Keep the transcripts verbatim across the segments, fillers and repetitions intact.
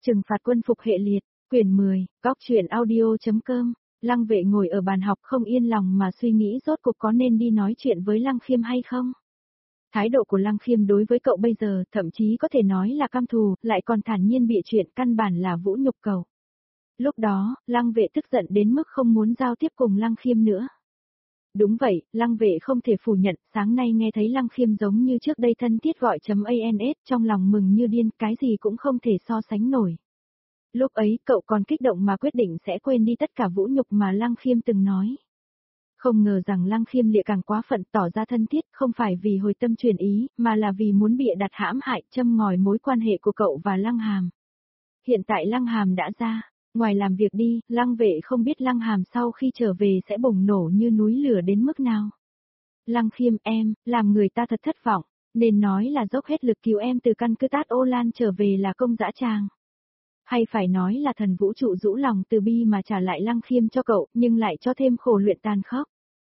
Trừng phạt quân phục hệ liệt, quyển mười, góc truyện audio.com. Lăng Vệ ngồi ở bàn học không yên lòng mà suy nghĩ rốt cuộc có nên đi nói chuyện với Lăng Khiêm hay không. Thái độ của Lăng Khiêm đối với cậu bây giờ thậm chí có thể nói là căm thù, lại còn thản nhiên bịa chuyện căn bản là vũ nhục cậu. Lúc đó, Lăng Vệ tức giận đến mức không muốn giao tiếp cùng Lăng Khiêm nữa. Đúng vậy, Lăng Vệ không thể phủ nhận, sáng nay nghe thấy Lăng Khiêm giống như trước đây thân thiết gọi chấm ans, trong lòng mừng như điên, cái gì cũng không thể so sánh nổi. Lúc ấy cậu còn kích động mà quyết định sẽ quên đi tất cả vũ nhục mà Lăng Khiêm từng nói. Không ngờ rằng Lăng Khiêm lịa càng quá phận tỏ ra thân thiết, không phải vì hồi tâm truyền ý, mà là vì muốn bịa đặt hãm hại châm ngòi mối quan hệ của cậu và Lăng Hàm. Hiện tại Lăng Hàm đã ra, ngoài làm việc đi, Lăng Vệ không biết Lăng Hàm sau khi trở về sẽ bùng nổ như núi lửa đến mức nào. Lăng Khiêm em, làm người ta thật thất vọng, nên nói là dốc hết lực cứu em từ căn cứ Tát Ô Lan trở về là công dã tràng. Hay phải nói là thần vũ trụ rũ lòng từ bi mà trả lại Lăng Khiêm cho cậu, nhưng lại cho thêm khổ luyện tàn khốc.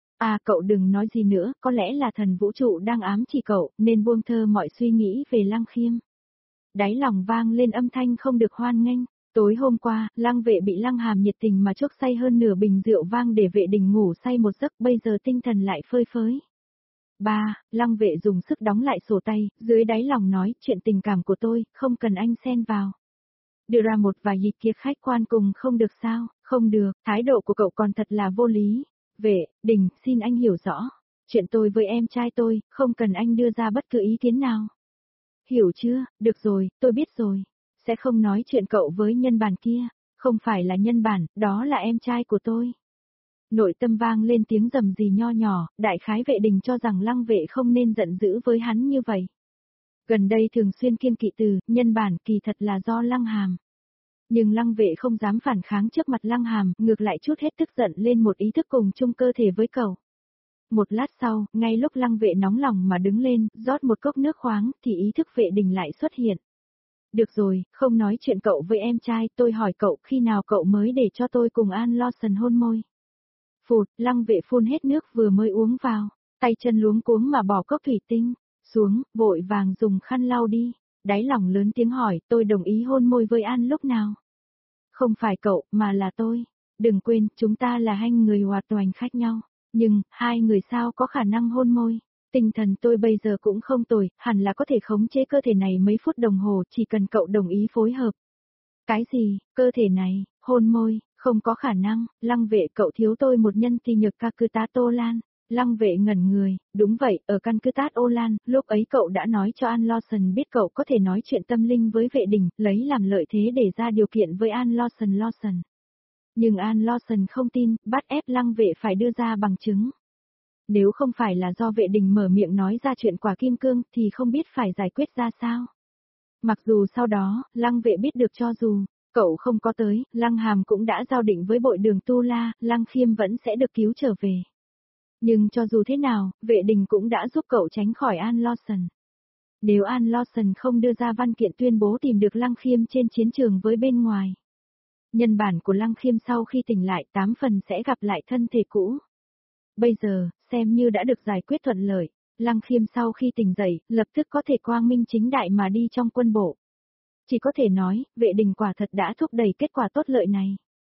À cậu đừng nói gì nữa, có lẽ là thần vũ trụ đang ám chỉ cậu, nên buông thơ mọi suy nghĩ về Lăng Khiêm. Đáy lòng vang lên âm thanh không được hoan nghênh. Tối hôm qua, Lăng Vệ bị Lăng Hàm nhiệt tình mà chuốc say hơn nửa bình rượu vang để Vệ Đình ngủ say một giấc, bây giờ tinh thần lại phơi phới. Ba, Lăng Vệ dùng sức đóng lại sổ tay, dưới đáy lòng nói, chuyện tình cảm của tôi, không cần anh xen vào. Đưa ra một vài ý kiến khách quan cùng không được sao, không được, thái độ của cậu còn thật là vô lý. Vệ Đình, xin anh hiểu rõ, chuyện tôi với em trai tôi, không cần anh đưa ra bất cứ ý kiến nào. Hiểu chưa, được rồi, tôi biết rồi. Sẽ không nói chuyện cậu với nhân bản kia, không phải là nhân bản, đó là em trai của tôi. Nội tâm vang lên tiếng rầm rì nho nhỏ, đại khái Vệ Đình cho rằng Lăng Vệ không nên giận dữ với hắn như vậy. Gần đây thường xuyên kiêng kỵ từ, nhân bản kỳ thật là do Lăng Hàm. Nhưng Lăng Vệ không dám phản kháng trước mặt Lăng Hàm, ngược lại chút hết tức giận lên một ý thức cùng chung cơ thể với cậu. Một lát sau, ngay lúc Lăng Vệ nóng lòng mà đứng lên, rót một cốc nước khoáng, thì ý thức Vệ Đình lại xuất hiện. Được rồi, không nói chuyện cậu với em trai, tôi hỏi cậu khi nào cậu mới để cho tôi cùng An Lawson hôn môi. Phụt, Lăng Vệ phun hết nước vừa mới uống vào, tay chân luống cuống mà bỏ cốc thủy tinh xuống, vội vàng dùng khăn lau đi, đáy lòng lớn tiếng hỏi, tôi đồng ý hôn môi với An lúc nào? Không phải cậu, mà là tôi. Đừng quên, chúng ta là hai người hoàn toàn khác nhau, nhưng, hai người sao có khả năng hôn môi? Tinh thần tôi bây giờ cũng không tồi, hẳn là có thể khống chế cơ thể này mấy phút đồng hồ, chỉ cần cậu đồng ý phối hợp. Cái gì, cơ thể này, hôn môi, không có khả năng, Lăng Vệ cậu thiếu tôi một nhân ti nhược ca cư Tát Ô Lan. Lăng Vệ ngẩn người, đúng vậy, ở căn cứ Tát Ô Lan, lúc ấy cậu đã nói cho An Lawson biết cậu có thể nói chuyện tâm linh với Vệ Đình, lấy làm lợi thế để ra điều kiện với An Lawson Lawson. Nhưng An Lawson không tin, bắt ép Lăng Vệ phải đưa ra bằng chứng. Nếu không phải là do Vệ Đình mở miệng nói ra chuyện quả kim cương thì không biết phải giải quyết ra sao. Mặc dù sau đó, Lăng Vệ biết được cho dù cậu không có tới, Lăng Hàm cũng đã giao định với bội đường Tu La, Lăng Khiêm vẫn sẽ được cứu trở về. Nhưng cho dù thế nào, Vệ Đình cũng đã giúp cậu tránh khỏi An Lawson. Nếu An Lawson không đưa ra văn kiện tuyên bố tìm được Lăng Khiêm trên chiến trường với bên ngoài, nhân bản của Lăng Khiêm sau khi tỉnh lại tám phần sẽ gặp lại thân thể cũ. Bây giờ, xem như đã được giải quyết thuận lợi, Lăng Khiêm sau khi tỉnh dậy, lập tức có thể quang minh chính đại mà đi trong quân bộ. Chỉ có thể nói, Vệ Đình quả thật đã thúc đẩy kết quả tốt lợi này.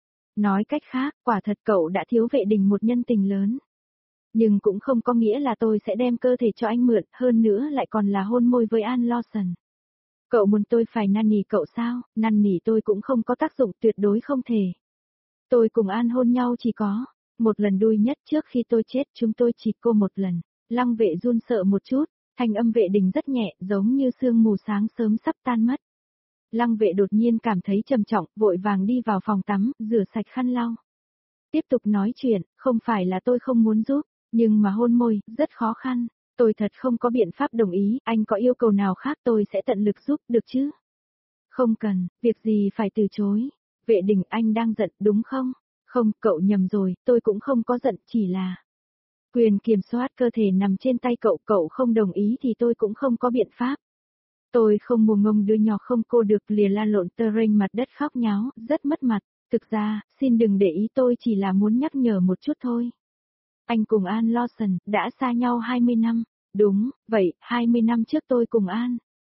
Nói cách khác, quả thật cậu đã thiếu Vệ Đình một nhân tình lớn. Nhưng cũng không có nghĩa là tôi sẽ đem cơ thể cho anh mượn, hơn nữa lại còn là hôn môi với An Lawson. Cậu muốn tôi phải năn nỉ cậu sao? Năn nỉ tôi cũng không có tác dụng, tuyệt đối không thể. Tôi cùng An hôn nhau chỉ có một lần đuôi nhất, trước khi tôi chết chúng tôi chỉ cô một lần. Lăng Vệ run sợ một chút, thanh âm Vệ Đình rất nhẹ, giống như sương mù sáng sớm sắp tan mất. Lăng Vệ đột nhiên cảm thấy trầm trọng, vội vàng đi vào phòng tắm, rửa sạch khăn lau. Tiếp tục nói chuyện, không phải là tôi không muốn giúp, nhưng mà hôn môi, rất khó khăn. Tôi thật không có biện pháp đồng ý, anh có yêu cầu nào khác tôi sẽ tận lực giúp, được chứ? Không cần, việc gì phải từ chối. Vệ Đình, anh đang giận, đúng không? Không, cậu nhầm rồi, tôi cũng không có giận, chỉ là quyền kiểm soát cơ thể nằm trên tay cậu, cậu không đồng ý thì tôi cũng không có biện pháp. Tôi không mù ngông đứa nhỏ không cô được lìa la lộn tơ rênh mặt đất khóc nháo, rất mất mặt. Thực ra, xin đừng để ý, tôi chỉ là muốn nhắc nhở một chút thôi. Anh cùng An Lawson đã xa nhau hai mươi năm. Đúng, vậy, hai mươi năm trước tôi cùng An,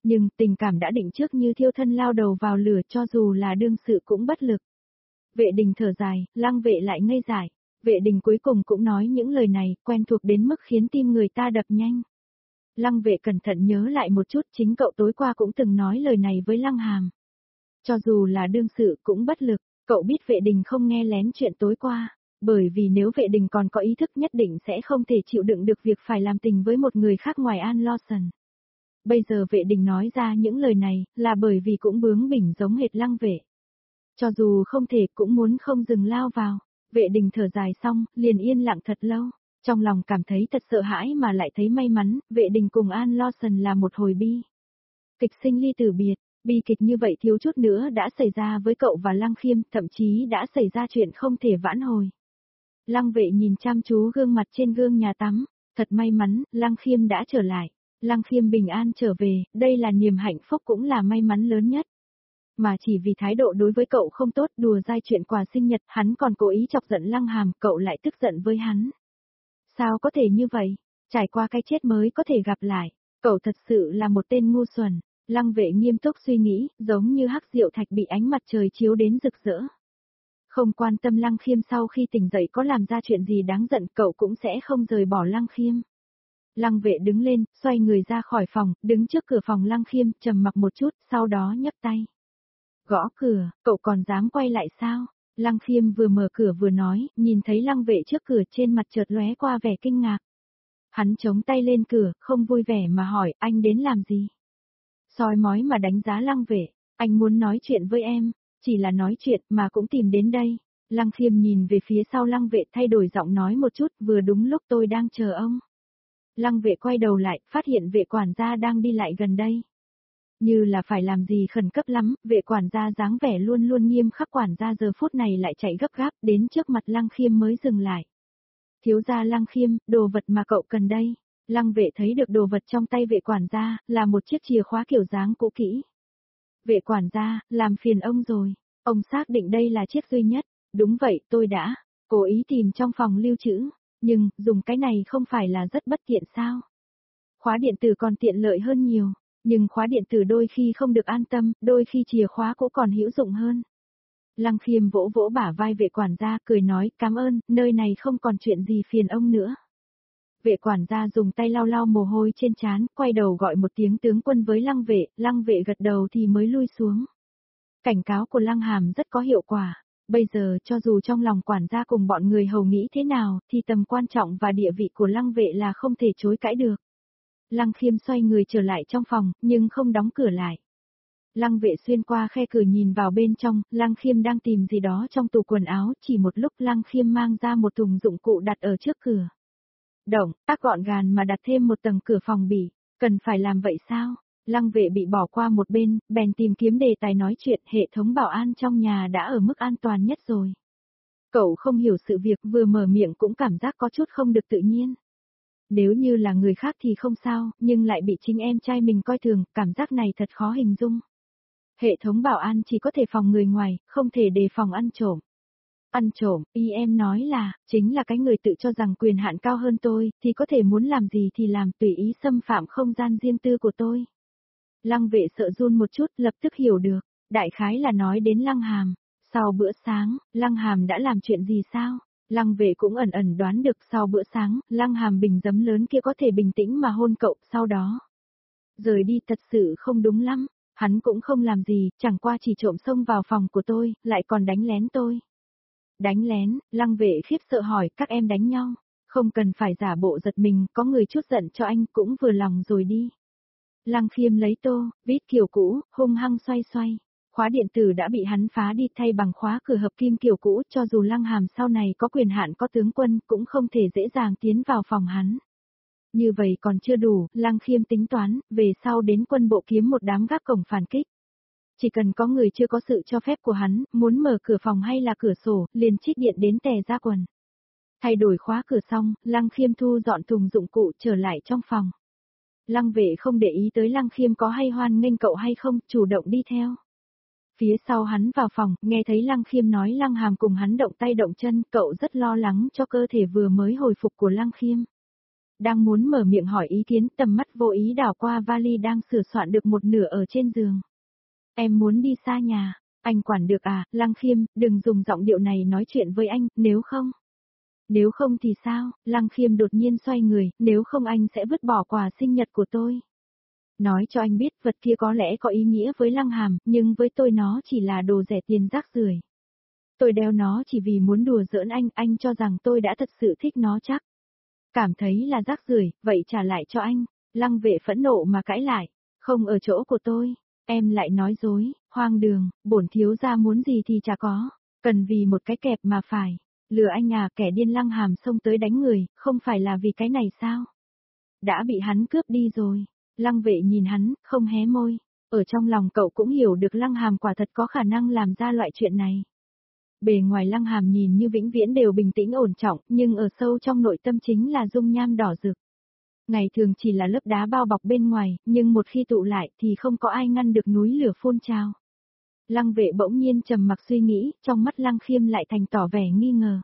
Nhưng tình cảm đã định trước như thiêu thân lao đầu vào lửa, cho dù là đương sự cũng bất lực. Vệ Đình thở dài, Lăng Vệ lại ngây dại. Vệ Đình cuối cùng cũng nói những lời này, quen thuộc đến mức khiến tim người ta đập nhanh. Lăng Vệ cẩn thận nhớ lại một chút, chính cậu tối qua cũng từng nói lời này với Lăng Hàm. Cho dù là đương sự cũng bất lực, cậu biết Vệ Đình không nghe lén chuyện tối qua, bởi vì nếu Vệ Đình còn có ý thức nhất định sẽ không thể chịu đựng được việc phải làm tình với một người khác ngoài An Lawson. Bây giờ Vệ Đình nói ra những lời này, là bởi vì cũng bướng bỉnh giống hệt Lăng Vệ. Cho dù không thể cũng muốn không dừng lao vào. Vệ Đình thở dài xong, liền yên lặng thật lâu. Trong lòng cảm thấy thật sợ hãi mà lại thấy may mắn, Vệ Đình cùng An Lawson là một hồi bi. Kịch sinh ly tử biệt, bi kịch như vậy thiếu chút nữa đã xảy ra với cậu và Lăng Khiêm, thậm chí đã xảy ra chuyện không thể vãn hồi. Lăng Vệ nhìn chăm chú gương mặt trên gương nhà tắm, thật may mắn, Lăng Khiêm đã trở lại. Lăng Khiêm bình an trở về, đây là niềm hạnh phúc cũng là may mắn lớn nhất. Mà chỉ vì thái độ đối với cậu không tốt, đùa dai chuyện quà sinh nhật, hắn còn cố ý chọc giận Lăng Hàm, cậu lại tức giận với hắn. Sao có thể như vậy? Trải qua cái chết mới có thể gặp lại. Cậu thật sự là một tên ngu xuẩn. Lăng Vệ nghiêm túc suy nghĩ, giống như hắc diệu thạch bị ánh mặt trời chiếu đến rực rỡ. Không quan tâm Lăng Khiêm sau khi tỉnh dậy có làm ra chuyện gì đáng giận, cậu cũng sẽ không rời bỏ Lăng Khiêm. Lăng Vệ đứng lên, xoay người ra khỏi phòng, đứng trước cửa phòng Lăng Khiêm, trầm mặc một chút, sau đó nhấc tay. Gõ cửa, cậu còn dám quay lại sao? Lăng Khiêm vừa mở cửa vừa nói, nhìn thấy Lăng Vệ trước cửa, trên mặt chợt lóe qua vẻ kinh ngạc. Hắn chống tay lên cửa, không vui vẻ mà hỏi, anh đến làm gì? Soi mói mà đánh giá Lăng Vệ, anh muốn nói chuyện với em, chỉ là nói chuyện mà cũng tìm đến đây. Lăng Khiêm nhìn về phía sau Lăng Vệ, thay đổi giọng nói một chút, vừa đúng lúc tôi đang chờ ông. Lăng Vệ quay đầu lại, phát hiện vệ quản gia đang đi lại gần đây. Như là phải làm gì khẩn cấp lắm, vệ quản gia dáng vẻ luôn luôn nghiêm khắc, quản gia giờ phút này lại chạy gấp gáp đến trước mặt Lăng Khiêm mới dừng lại. Thiếu gia Lăng Khiêm, đồ vật mà cậu cần đây. Lăng Vệ thấy được đồ vật trong tay vệ quản gia, là một chiếc chìa khóa kiểu dáng cũ kỹ. Vệ quản gia, làm phiền ông rồi, ông xác định đây là chiếc duy nhất. Đúng vậy, tôi đã cố ý tìm trong phòng lưu trữ, nhưng dùng cái này không phải là rất bất tiện sao? Khóa điện tử còn tiện lợi hơn nhiều. Nhưng khóa điện tử đôi khi không được an tâm, đôi khi chìa khóa cũng còn hữu dụng hơn. Lăng Khiêm vỗ vỗ bả vai vệ quản gia, cười nói, cảm ơn, nơi này không còn chuyện gì phiền ông nữa. Vệ quản gia dùng tay lau lau mồ hôi trên trán, quay đầu gọi một tiếng tướng quân với Lăng Vệ, Lăng Vệ gật đầu thì mới lui xuống. Cảnh cáo của Lăng Hàm rất có hiệu quả. Bây giờ cho dù trong lòng quản gia cùng bọn người hầu nghĩ thế nào, thì tầm quan trọng và địa vị của Lăng Vệ là không thể chối cãi được. Lăng Khiêm xoay người trở lại trong phòng, nhưng không đóng cửa lại. Lăng Vệ xuyên qua khe cửa nhìn vào bên trong, Lăng Khiêm đang tìm gì đó trong tủ quần áo, chỉ một lúc Lăng Khiêm mang ra một thùng dụng cụ đặt ở trước cửa. Động tác gọn gàng mà đặt thêm một tầng cửa phòng bị, cần phải làm vậy sao? Lăng Vệ bị bỏ qua một bên, bèn tìm kiếm đề tài nói chuyện, hệ thống bảo an trong nhà đã ở mức an toàn nhất rồi. Cậu không hiểu sự việc, vừa mở miệng cũng cảm giác có chút không được tự nhiên. Nếu như là người khác thì không sao, nhưng lại bị chính em trai mình coi thường, cảm giác này thật khó hình dung. Hệ thống bảo an chỉ có thể phòng người ngoài, không thể đề phòng ăn trộm. Ăn trộm, ý em nói là, chính là cái người tự cho rằng quyền hạn cao hơn tôi, thì có thể muốn làm gì thì làm, tùy ý xâm phạm không gian riêng tư của tôi. Lăng Vệ sợ run một chút, lập tức hiểu được, đại khái là nói đến Lăng Hàm. Sau bữa sáng, Lăng Hàm đã làm chuyện gì sao? Lăng Vệ cũng ẩn ẩn đoán được sau bữa sáng, Lăng Hàm bình giấm lớn kia có thể bình tĩnh mà hôn cậu, sau đó rời đi thật sự không đúng lắm, hắn cũng không làm gì, chẳng qua chỉ trộm xông vào phòng của tôi, lại còn đánh lén tôi. Đánh lén, Lăng Vệ khiếp sợ hỏi, các em đánh nhau, không cần phải giả bộ giật mình, có người chút giận cho anh cũng vừa lòng rồi đi. Lăng Khiêm lấy tô, vít kiểu cũ, hung hăng xoay xoay. Khóa điện tử đã bị hắn phá đi thay bằng khóa cửa hợp kim kiểu cũ, cho dù Lăng Hàm sau này có quyền hạn có tướng quân cũng không thể dễ dàng tiến vào phòng hắn. Như vậy còn chưa đủ, Lăng Khiêm tính toán, về sau đến quân bộ kiếm một đám gác cổng phản kích. Chỉ cần có người chưa có sự cho phép của hắn, muốn mở cửa phòng hay là cửa sổ, liền trích điện đến tè ra quần. Thay đổi khóa cửa xong, Lăng Khiêm thu dọn thùng dụng cụ trở lại trong phòng. Lăng Vệ không để ý tới Lăng Khiêm có hay hoan nghênh cậu hay không, chủ động đi theo. Phía sau hắn vào phòng, nghe thấy Lăng Khiêm nói Lăng Hàm cùng hắn động tay động chân, cậu rất lo lắng cho cơ thể vừa mới hồi phục của Lăng Khiêm. Đang muốn mở miệng hỏi ý kiến, tầm mắt vô ý đảo qua vali đang sửa soạn được một nửa ở trên giường. Em muốn đi xa nhà, anh quản được à, Lăng Khiêm, đừng dùng giọng điệu này nói chuyện với anh, nếu không. Nếu không thì sao, Lăng Khiêm đột nhiên xoay người, nếu không anh sẽ vứt bỏ quà sinh nhật của tôi. Nói cho anh biết vật kia có lẽ có ý nghĩa với Lăng Hàm, nhưng với tôi nó chỉ là đồ rẻ tiền rác rưởi. Tôi đeo nó chỉ vì muốn đùa giỡn anh, anh cho rằng tôi đã thật sự thích nó chắc. Cảm thấy là rác rưởi, vậy trả lại cho anh. Lăng Vệ phẫn nộ mà cãi lại, không ở chỗ của tôi, em lại nói dối, hoang đường, bổn thiếu gia muốn gì thì chả có, cần vì một cái kẹp mà phải. Lừa anh à, kẻ điên Lăng Hàm xông tới đánh người, không phải là vì cái này sao? Đã bị hắn cướp đi rồi. Lăng Vệ nhìn hắn, không hé môi. Ở trong lòng cậu cũng hiểu được Lăng Hàm quả thật có khả năng làm ra loại chuyện này. Bề ngoài Lăng Hàm nhìn như vĩnh viễn đều bình tĩnh ổn trọng, nhưng ở sâu trong nội tâm chính là dung nham đỏ rực. Ngày thường chỉ là lớp đá bao bọc bên ngoài, nhưng một khi tụ lại thì không có ai ngăn được núi lửa phun trào. Lăng Vệ bỗng nhiên trầm mặc suy nghĩ, trong mắt Lăng Khiêm lại thành tỏ vẻ nghi ngờ.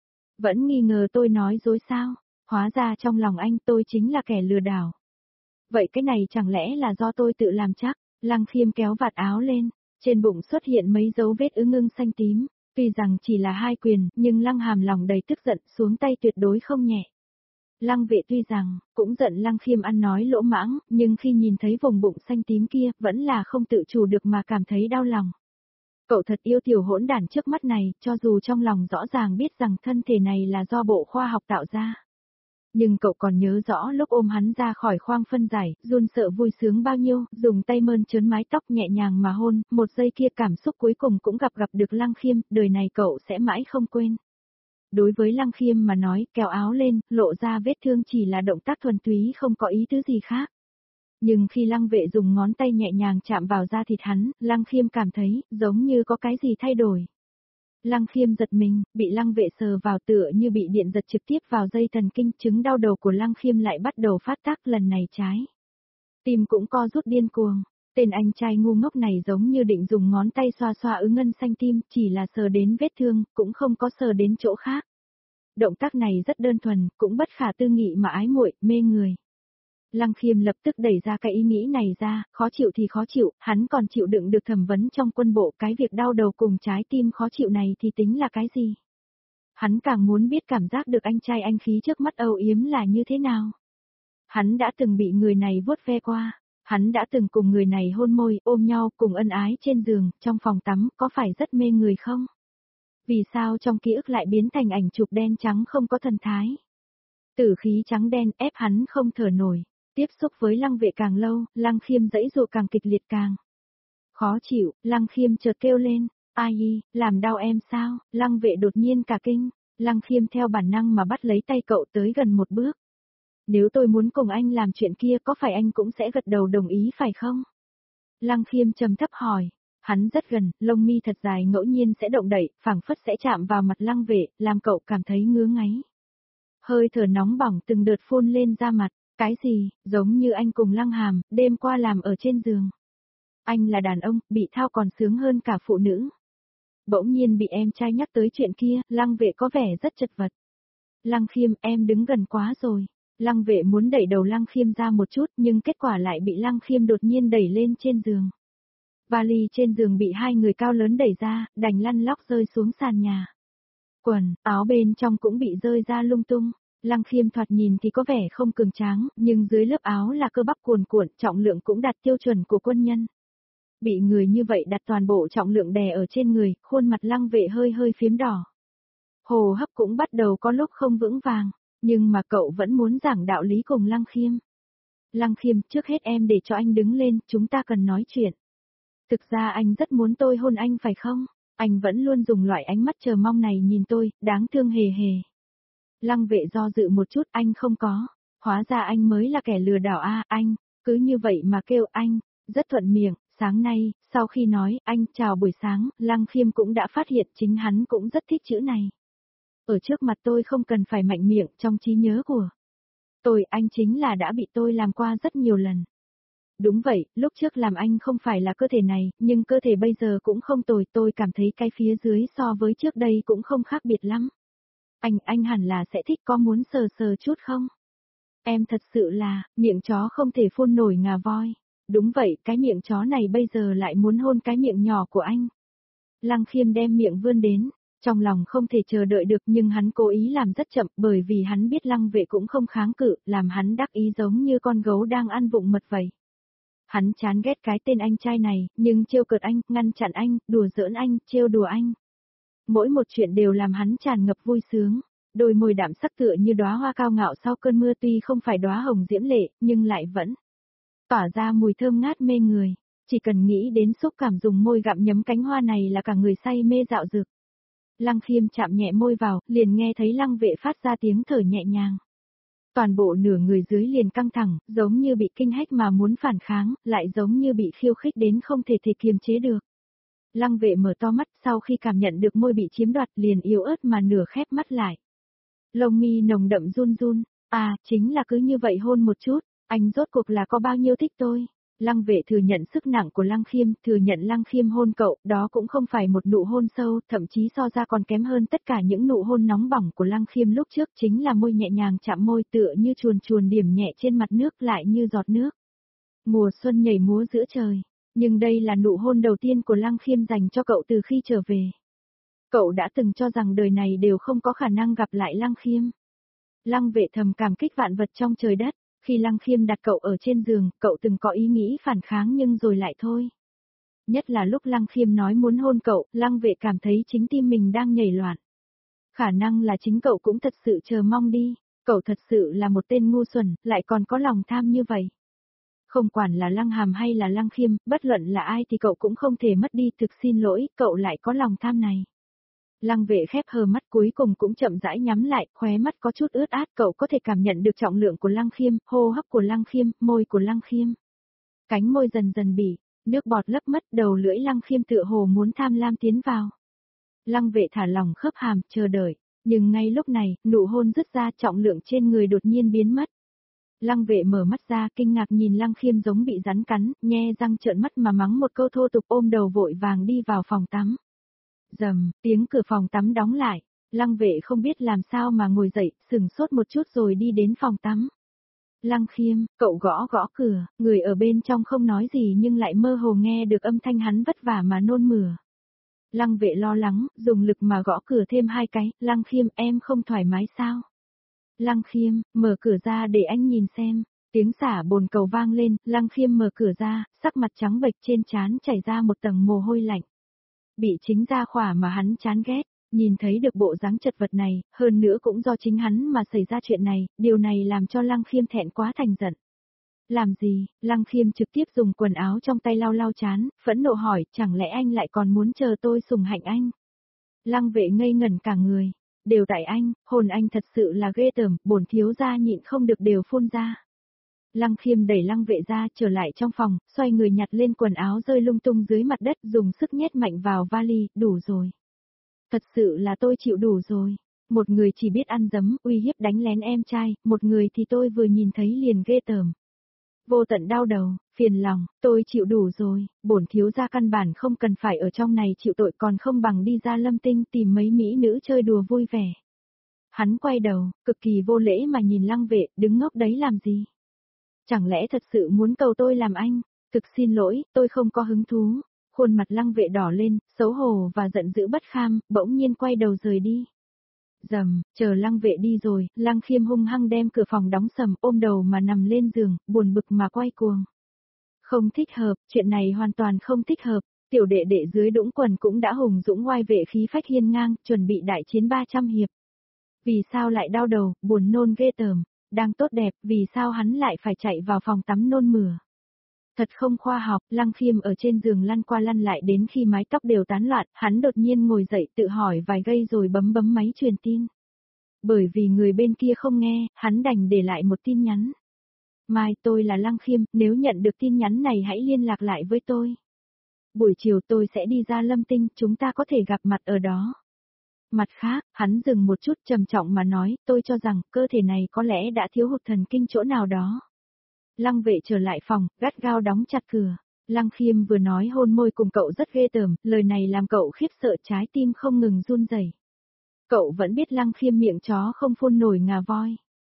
Vẫn nghi ngờ tôi nói dối sao? Hóa ra trong lòng anh tôi chính là kẻ lừa đảo. Vậy cái này chẳng lẽ là do tôi tự làm chắc? Lăng Khiêm kéo vạt áo lên, trên bụng xuất hiện mấy dấu vết ứ ngưng xanh tím. Tuy rằng chỉ là hai quyền, nhưng Lăng Hàm lòng đầy tức giận, xuống tay tuyệt đối không nhẹ. Lăng Vệ tuy rằng, cũng giận Lăng Khiêm ăn nói lỗ mãng, nhưng khi nhìn thấy vùng bụng xanh tím kia, vẫn là không tự chủ được mà cảm thấy đau lòng. Cậu thật yêu tiểu hỗn đản trước mắt này, cho dù trong lòng rõ ràng biết rằng thân thể này là do bộ khoa học tạo ra. Nhưng cậu còn nhớ rõ lúc ôm hắn ra khỏi khoang phân giải, run sợ vui sướng bao nhiêu, dùng tay mơn trớn mái tóc nhẹ nhàng mà hôn, một giây kia cảm xúc cuối cùng cũng gặp gặp được Lăng Khiêm, đời này cậu sẽ mãi không quên. Đối với Lăng Khiêm mà nói, kéo áo lên, lộ ra vết thương chỉ là động tác thuần túy không có ý tứ gì khác. Nhưng khi Lăng Vệ dùng ngón tay nhẹ nhàng chạm vào da thịt hắn, Lăng Khiêm cảm thấy, giống như có cái gì thay đổi. Lăng Khiêm giật mình, bị Lăng Vệ sờ vào tựa như bị điện giật trực tiếp vào dây thần kinh, chứng đau đầu của Lăng Khiêm lại bắt đầu phát tác lần này trái. Tim cũng co rút điên cuồng, tên anh trai ngu ngốc này giống như định dùng ngón tay xoa xoa ứ ngân xanh tim, chỉ là sờ đến vết thương, cũng không có sờ đến chỗ khác. Động tác này rất đơn thuần, cũng bất khả tư nghị mà ái muội, mê người. Lăng Khiêm lập tức đẩy ra cái ý nghĩ này ra, khó chịu thì khó chịu, hắn còn chịu đựng được thẩm vấn trong quân bộ, cái việc đau đầu cùng trái tim khó chịu này thì tính là cái gì? Hắn càng muốn biết cảm giác được anh trai anh khí trước mắt âu yếm là như thế nào. Hắn đã từng bị người này vuốt ve qua, hắn đã từng cùng người này hôn môi, ôm nhau, cùng ân ái trên giường, trong phòng tắm, có phải rất mê người không? Vì sao trong ký ức lại biến thành ảnh chụp đen trắng không có thần thái? Tử khí trắng đen ép hắn không thở nổi. Tiếp xúc với Lăng Vệ càng lâu, Lăng Khiêm giãy giụa càng kịch liệt càng khó chịu, Lăng Khiêm chợt kêu lên, ai, làm đau em sao? Lăng Vệ đột nhiên cả kinh, Lăng Khiêm theo bản năng mà bắt lấy tay cậu tới gần một bước. Nếu tôi muốn cùng anh làm chuyện kia có phải anh cũng sẽ gật đầu đồng ý phải không? Lăng Khiêm trầm thấp hỏi, hắn rất gần, lông mi thật dài ngẫu nhiên sẽ động đậy, phảng phất sẽ chạm vào mặt Lăng Vệ, làm cậu cảm thấy ngứa ngáy. Hơi thở nóng bỏng từng đợt phun lên da mặt. Cái gì, giống như anh cùng Lăng Hàm, đêm qua làm ở trên giường. Anh là đàn ông, bị thao còn sướng hơn cả phụ nữ. Bỗng nhiên bị em trai nhắc tới chuyện kia, Lăng Vệ có vẻ rất chật vật. Lăng Khiêm, em đứng gần quá rồi. Lăng Vệ muốn đẩy đầu Lăng Khiêm ra một chút, nhưng kết quả lại bị Lăng Khiêm đột nhiên đẩy lên trên giường. Vali trên giường bị hai người cao lớn đẩy ra, đành lăn lóc rơi xuống sàn nhà. Quần, áo bên trong cũng bị rơi ra lung tung. Lăng Khiêm thoạt nhìn thì có vẻ không cường tráng, nhưng dưới lớp áo là cơ bắp cuồn cuộn, trọng lượng cũng đạt tiêu chuẩn của quân nhân. Bị người như vậy đặt toàn bộ trọng lượng đè ở trên người, khuôn mặt Lăng Vệ hơi hơi phiếm đỏ. Hồ hấp cũng bắt đầu có lúc không vững vàng, nhưng mà cậu vẫn muốn giảng đạo lý cùng Lăng Khiêm. Lăng Khiêm, trước hết em để cho anh đứng lên, chúng ta cần nói chuyện. Thực ra anh rất muốn tôi hôn anh phải không? Anh vẫn luôn dùng loại ánh mắt chờ mong này nhìn tôi, đáng thương hề hề. Lăng Vệ do dự một chút, anh không có. Hóa ra anh mới là kẻ lừa đảo a, à, anh, cứ như vậy mà kêu anh, rất thuận miệng. Sáng nay, sau khi nói, anh chào buổi sáng, Lăng Khiêm cũng đã phát hiện chính hắn cũng rất thích chữ này. Ở trước mặt tôi không cần phải mạnh miệng, trong trí nhớ của tôi, anh chính là đã bị tôi làm qua rất nhiều lần. Đúng vậy, lúc trước làm anh không phải là cơ thể này, nhưng cơ thể bây giờ cũng không tồi, tôi cảm thấy cái phía dưới so với trước đây cũng không khác biệt lắm. Anh, anh hẳn là sẽ thích, có muốn sờ sờ chút không? Em thật sự là, miệng chó không thể phun nổi ngà voi. Đúng vậy, cái miệng chó này bây giờ lại muốn hôn cái miệng nhỏ của anh. Lăng Khiêm đem miệng vươn đến, trong lòng không thể chờ đợi được nhưng hắn cố ý làm rất chậm bởi vì hắn biết Lăng Vệ cũng không kháng cự, làm hắn đắc ý giống như con gấu đang ăn vụng mật vậy. Hắn chán ghét cái tên anh trai này, nhưng trêu cợt anh, ngăn chặn anh, đùa giỡn anh, trêu đùa anh. Mỗi một chuyện đều làm hắn tràn ngập vui sướng. Đôi môi đạm sắc tựa như đóa hoa cao ngạo sau cơn mưa tuy không phải đóa hồng diễm lệ, nhưng lại vẫn tỏa ra mùi thơm ngát mê người. Chỉ cần nghĩ đến xúc cảm dùng môi gặm nhấm cánh hoa này là cả người say mê dạo dực. Lăng Khiêm chạm nhẹ môi vào, liền nghe thấy Lăng Vệ phát ra tiếng thở nhẹ nhàng. Toàn bộ nửa người dưới liền căng thẳng, giống như bị kinh hách mà muốn phản kháng, lại giống như bị khiêu khích đến không thể thể kiềm chế được. Lăng Vệ mở to mắt sau khi cảm nhận được môi bị chiếm đoạt liền yếu ớt mà nửa khép mắt lại. Lông mi nồng đậm run run, à, chính là cứ như vậy hôn một chút, anh rốt cuộc là có bao nhiêu thích tôi. Lăng Vệ thừa nhận sức nặng của Lăng Khiêm, thừa nhận Lăng Khiêm hôn cậu, đó cũng không phải một nụ hôn sâu, thậm chí so ra còn kém hơn tất cả những nụ hôn nóng bỏng của Lăng Khiêm lúc trước chính là môi nhẹ nhàng chạm môi tựa như chuồn chuồn điểm nhẹ trên mặt nước lại như giọt nước. Mùa xuân nhảy múa giữa trời, nhưng đây là nụ hôn đầu tiên của Lăng Khiêm dành cho cậu từ khi trở về. Cậu đã từng cho rằng đời này đều không có khả năng gặp lại Lăng Khiêm. Lăng Vệ thầm cảm kích vạn vật trong trời đất. Khi Lăng Khiêm đặt cậu ở trên giường, cậu từng có ý nghĩ phản kháng nhưng rồi lại thôi. Nhất là lúc Lăng Khiêm nói muốn hôn cậu, Lăng Vệ cảm thấy chính tim mình đang nhảy loạn. Khả năng là chính cậu cũng thật sự chờ mong đi, cậu thật sự là một tên ngu xuẩn, lại còn có lòng tham như vậy. Không quản là Lăng Hàm hay là Lăng Khiêm, bất luận là ai thì cậu cũng không thể mất đi, thực xin lỗi, cậu lại có lòng tham này. Lăng Vệ khép hờ mắt cuối cùng cũng chậm rãi nhắm lại, khóe mắt có chút ướt át, cậu có thể cảm nhận được trọng lượng của Lăng Khiêm, hô hấp của Lăng Khiêm, môi của Lăng Khiêm. Cánh môi dần dần bị nước bọt lấp mất, đầu lưỡi Lăng Khiêm tựa hồ muốn tham lam tiến vào. Lăng Vệ thả lỏng khớp hàm, chờ đợi, nhưng ngay lúc này, nụ hôn dứt ra, trọng lượng trên người đột nhiên biến mất. Lăng Vệ mở mắt ra, kinh ngạc nhìn Lăng Khiêm giống bị rắn cắn, nhe răng trợn mắt mà mắng một câu thô tục, ôm đầu vội vàng đi vào phòng tắm. Rầm, tiếng cửa phòng tắm đóng lại, Lăng Vệ không biết làm sao mà ngồi dậy, sừng sốt một chút rồi đi đến phòng tắm. Lăng Khiêm, cậu gõ gõ cửa, người ở bên trong không nói gì nhưng lại mơ hồ nghe được âm thanh hắn vất vả mà nôn mửa. Lăng Vệ lo lắng, dùng lực mà gõ cửa thêm hai cái, Lăng Khiêm em không thoải mái sao? Lăng Khiêm, mở cửa ra để anh nhìn xem. Tiếng xả bồn cầu vang lên, Lăng Khiêm mở cửa ra, sắc mặt trắng bệch trên trán chảy ra một tầng mồ hôi lạnh. Bị chính ra khỏa mà hắn chán ghét, nhìn thấy được bộ dáng chật vật này, hơn nữa cũng do chính hắn mà xảy ra chuyện này, điều này làm cho Lăng Khiêm thẹn quá thành giận. Làm gì? Lăng Khiêm trực tiếp dùng quần áo trong tay lau lau chán, phẫn nộ hỏi, chẳng lẽ anh lại còn muốn chờ tôi sủng hạnh anh? Lăng Vệ ngây ngẩn cả người, đều tại anh, hồn anh thật sự là ghê tởm, bổn thiếu gia nhịn không được đều phun ra. Lăng Khiêm đẩy Lăng Vệ ra trở lại trong phòng, xoay người nhặt lên quần áo rơi lung tung dưới mặt đất dùng sức nhét mạnh vào vali, đủ rồi. Thật sự là tôi chịu đủ rồi. Một người chỉ biết ăn dấm, uy hiếp đánh lén em trai, một người thì tôi vừa nhìn thấy liền ghê tởm. Vô tận đau đầu, phiền lòng, tôi chịu đủ rồi, bổn thiếu gia căn bản không cần phải ở trong này chịu tội còn không bằng đi ra Lâm Tinh tìm mấy mỹ nữ chơi đùa vui vẻ. Hắn quay đầu, cực kỳ vô lễ mà nhìn Lăng Vệ, đứng ngốc đấy làm gì? Chẳng lẽ thật sự muốn cầu tôi làm anh? Thực xin lỗi, tôi không có hứng thú. Khuôn mặt Lăng Vệ đỏ lên, xấu hổ và giận dữ bất kham, bỗng nhiên quay đầu rời đi. Rầm, chờ Lăng Vệ đi rồi, Lăng Khiêm hung hăng đem cửa phòng đóng sầm, ôm đầu mà nằm lên giường, buồn bực mà quay cuồng. Không thích hợp, chuyện này hoàn toàn không thích hợp. Tiểu đệ đệ dưới đũng quần cũng đã hùng dũng oai vệ khí phách hiên ngang, chuẩn bị đại chiến ba trăm hiệp. Vì sao lại đau đầu, buồn nôn ghê tởm? Đang tốt đẹp, vì sao hắn lại phải chạy vào phòng tắm nôn mửa? Thật không khoa học, Lăng Khiêm ở trên giường lăn qua lăn lại đến khi mái tóc đều tán loạn, hắn đột nhiên ngồi dậy tự hỏi vài giây rồi bấm bấm máy truyền tin. Bởi vì người bên kia không nghe, hắn đành để lại một tin nhắn. Mai, tôi là Lăng Khiêm, nếu nhận được tin nhắn này hãy liên lạc lại với tôi. Buổi chiều tôi sẽ đi ra Lâm Tinh, chúng ta có thể gặp mặt ở đó. Mặt khác, hắn dừng một chút trầm trọng mà nói, tôi cho rằng cơ thể này có lẽ đã thiếu hụt thần kinh chỗ nào đó. Lăng Vệ trở lại phòng, gắt gao đóng chặt cửa. Lăng Khiêm vừa nói hôn môi cùng cậu rất ghê tởm, lời này làm cậu khiếp sợ trái tim không ngừng run rẩy. Cậu vẫn biết Lăng Khiêm miệng chó không phun nổi ngà voi.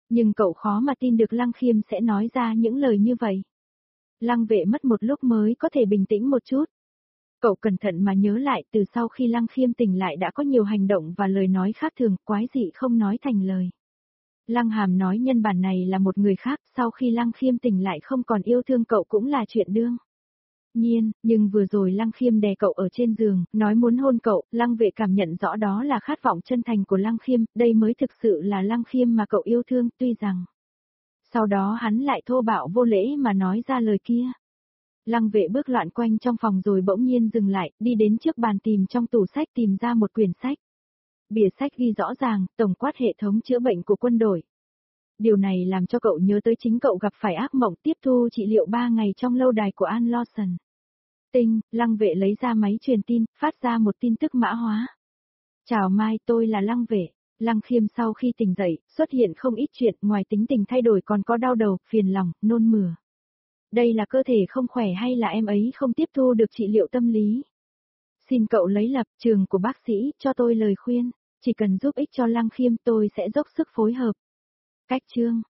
Nhưng cậu khó mà tin được Lăng Khiêm sẽ nói ra những lời như vậy. Lăng Vệ mất một lúc mới có thể bình tĩnh một chút. Cậu cẩn thận mà nhớ lại từ sau khi Lăng Khiêm tỉnh lại đã có nhiều hành động và lời nói khác thường, quái dị không nói thành lời. Lăng Hàm nói nhân bản này là một người khác, sau khi Lăng Khiêm tỉnh lại không còn yêu thương cậu cũng là chuyện đương nhiên, nhưng vừa rồi Lăng Khiêm đè cậu ở trên giường, nói muốn hôn cậu, Lăng Vệ cảm nhận rõ đó là khát vọng chân thành của Lăng Khiêm, đây mới thực sự là Lăng Khiêm mà cậu yêu thương, tuy rằng sau đó hắn lại thô bạo vô lễ mà nói ra lời kia. Lăng Vệ bước loạn quanh trong phòng rồi bỗng nhiên dừng lại, đi đến trước bàn tìm trong tủ sách tìm ra một quyển sách. Bìa sách ghi rõ ràng, tổng quát hệ thống chữa bệnh của quân đội. Điều này làm cho cậu nhớ tới chính cậu gặp phải ác mộng tiếp thu trị liệu ba ngày trong lâu đài của An Lawson. Tinh, Lăng Vệ lấy ra máy truyền tin, phát ra một tin tức mã hóa. Chào Mai, tôi là Lăng Vệ. Lăng Khiêm sau khi tỉnh dậy, xuất hiện không ít chuyện, ngoài tính tình thay đổi còn có đau đầu, phiền lòng, nôn mửa. Đây là cơ thể không khỏe hay là em ấy không tiếp thu được trị liệu tâm lý? Xin cậu lấy lập trường của bác sĩ, cho tôi lời khuyên. Chỉ cần giúp ích cho Lăng Khiêm tôi sẽ dốc sức phối hợp. Cách chương